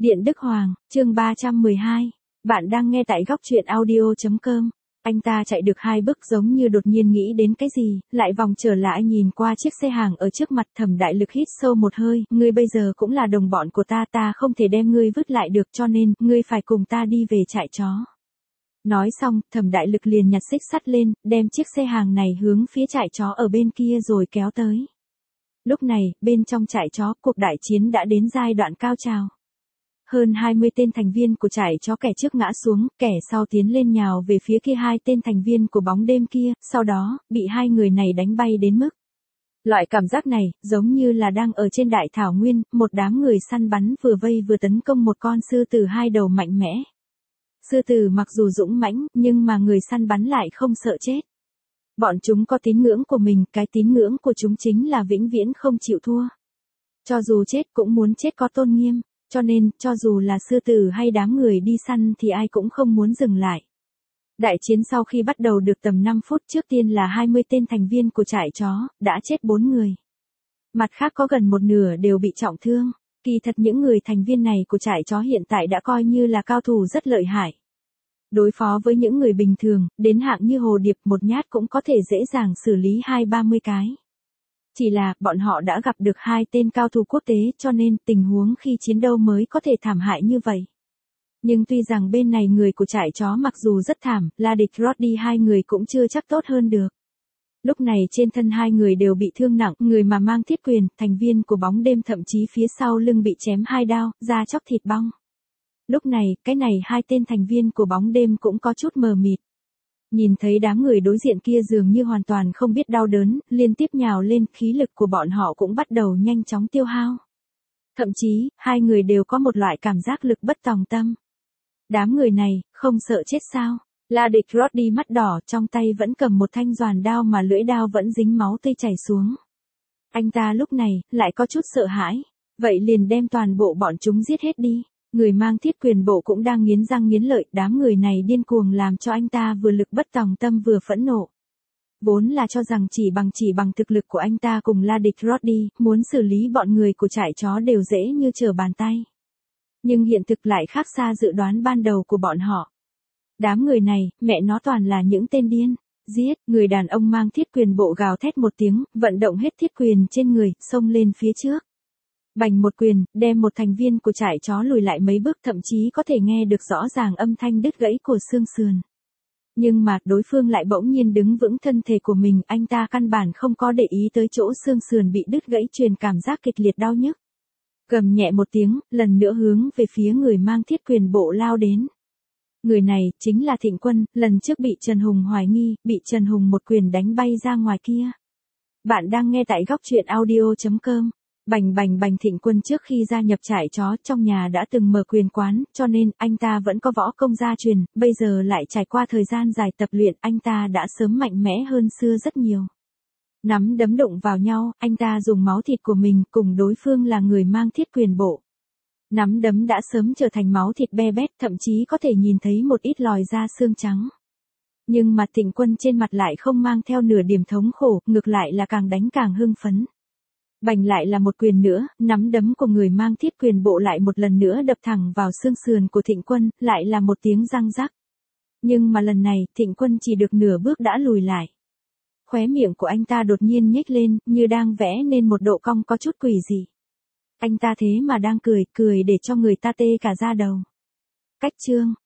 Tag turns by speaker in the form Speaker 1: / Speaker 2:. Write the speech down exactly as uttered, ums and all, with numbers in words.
Speaker 1: Điện Đức Hoàng, chương ba trăm mười hai. Bạn đang nghe tại góc truyện audio chấm com. Anh ta chạy được hai bước giống như đột nhiên nghĩ đến cái gì, lại vòng trở lại nhìn qua chiếc xe hàng ở trước mặt. Thẩm Đại Lực hít sâu một hơi, ngươi bây giờ cũng là đồng bọn của ta, ta không thể đem ngươi vứt lại được, cho nên, ngươi phải cùng ta đi về trại chó. Nói xong, Thẩm Đại Lực liền nhặt xích sắt lên, đem chiếc xe hàng này hướng phía trại chó ở bên kia rồi kéo tới. Lúc này, bên trong trại chó, cuộc đại chiến đã đến giai đoạn cao trào. Hơn hai mươi tên thành viên của trại chó kẻ trước ngã xuống, kẻ sau tiến lên nhào về phía kia hai tên thành viên của bóng đêm kia, sau đó, bị hai người này đánh bay đến mức. Loại cảm giác này, giống như là đang ở trên đại thảo nguyên, một đám người săn bắn vừa vây vừa tấn công một con sư tử hai đầu mạnh mẽ. Sư tử mặc dù dũng mãnh, nhưng mà người săn bắn lại không sợ chết. Bọn chúng có tín ngưỡng của mình, cái tín ngưỡng của chúng chính là vĩnh viễn không chịu thua. Cho dù chết cũng muốn chết có tôn nghiêm. Cho nên, cho dù là sư tử hay đám người đi săn thì ai cũng không muốn dừng lại. Đại chiến sau khi bắt đầu được tầm năm phút, trước tiên là hai mươi tên thành viên của trại chó, đã chết bốn người. Mặt khác có gần một nửa đều bị trọng thương. Kỳ thật những người thành viên này của trại chó hiện tại đã coi như là cao thủ rất lợi hại. Đối phó với những người bình thường, đến hạng như Hồ Điệp một nhát cũng có thể dễ dàng xử lý hai ba mươi cái. Chỉ là, bọn họ đã gặp được hai tên cao thủ quốc tế, cho nên, tình huống khi chiến đấu mới có thể thảm hại như vậy. Nhưng tuy rằng bên này người của trại chó mặc dù rất thảm, La Địch Roddy hai người cũng chưa chắc tốt hơn được. Lúc này trên thân hai người đều bị thương nặng, người mà mang thiết quyền, thành viên của bóng đêm thậm chí phía sau lưng bị chém hai đao, da chóc thịt bong. Lúc này, cái này hai tên thành viên của bóng đêm cũng có chút mờ mịt. Nhìn thấy đám người đối diện kia dường như hoàn toàn không biết đau đớn, liên tiếp nhào lên, khí lực của bọn họ cũng bắt đầu nhanh chóng tiêu hao. Thậm chí, hai người đều có một loại cảm giác lực bất tòng tâm. Đám người này, không sợ chết sao? La Địch Roddy mắt đỏ, trong tay vẫn cầm một thanh doàn đao mà lưỡi đao vẫn dính máu tươi chảy xuống. Anh ta lúc này, lại có chút sợ hãi. Vậy liền đem toàn bộ bọn chúng giết hết đi. Người mang thiết quyền bộ cũng đang nghiến răng nghiến lợi, đám người này điên cuồng làm cho anh ta vừa lực bất tòng tâm vừa phẫn nộ. Vốn là cho rằng chỉ bằng chỉ bằng thực lực của anh ta cùng La Địch Roddy, muốn xử lý bọn người của trại chó đều dễ như trở bàn tay. Nhưng hiện thực lại khác xa dự đoán ban đầu của bọn họ. Đám người này, mẹ nó toàn là những tên điên. Giết, người đàn ông mang thiết quyền bộ gào thét một tiếng, vận động hết thiết quyền trên người, xông lên phía trước. Bành một quyền, đem một thành viên của trại chó lùi lại mấy bước, thậm chí có thể nghe được rõ ràng âm thanh đứt gãy của xương sườn. Nhưng mà, đối phương lại bỗng nhiên đứng vững thân thể của mình, anh ta căn bản không có để ý tới chỗ xương sườn bị đứt gãy truyền cảm giác kịch liệt đau nhức. Gầm nhẹ một tiếng, lần nữa hướng về phía người mang thiết quyền bộ lao đến. Người này, chính là Thịnh Quân, lần trước bị Trần Hùng hoài nghi, bị Trần Hùng một quyền đánh bay ra ngoài kia. Bạn đang nghe tại góc truyện audio chấm com. Bành bành bành Thịnh Quân trước khi gia nhập trại chó trong nhà đã từng mở quyền quán, cho nên anh ta vẫn có võ công gia truyền, bây giờ lại trải qua thời gian dài tập luyện, anh ta đã sớm mạnh mẽ hơn xưa rất nhiều. Nắm đấm đụng vào nhau, anh ta dùng máu thịt của mình cùng đối phương là người mang thiết quyền bộ. Nắm đấm đã sớm trở thành máu thịt be bét, thậm chí có thể nhìn thấy một ít lòi da xương trắng. Nhưng mà Thịnh Quân trên mặt lại không mang theo nửa điểm thống khổ, ngược lại là càng đánh càng hưng phấn. Bành lại là một quyền nữa, nắm đấm của người mang thiết quyền bộ lại một lần nữa đập thẳng vào xương sườn của Thịnh Quân, lại là một tiếng răng rắc. Nhưng mà lần này, Thịnh Quân chỉ được nửa bước đã lùi lại. Khóe miệng của anh ta đột nhiên nhếch lên, như đang vẽ nên một độ cong có chút quỷ dị. Anh ta thế mà đang cười, cười để cho người ta tê cả da đầu. Cách chương,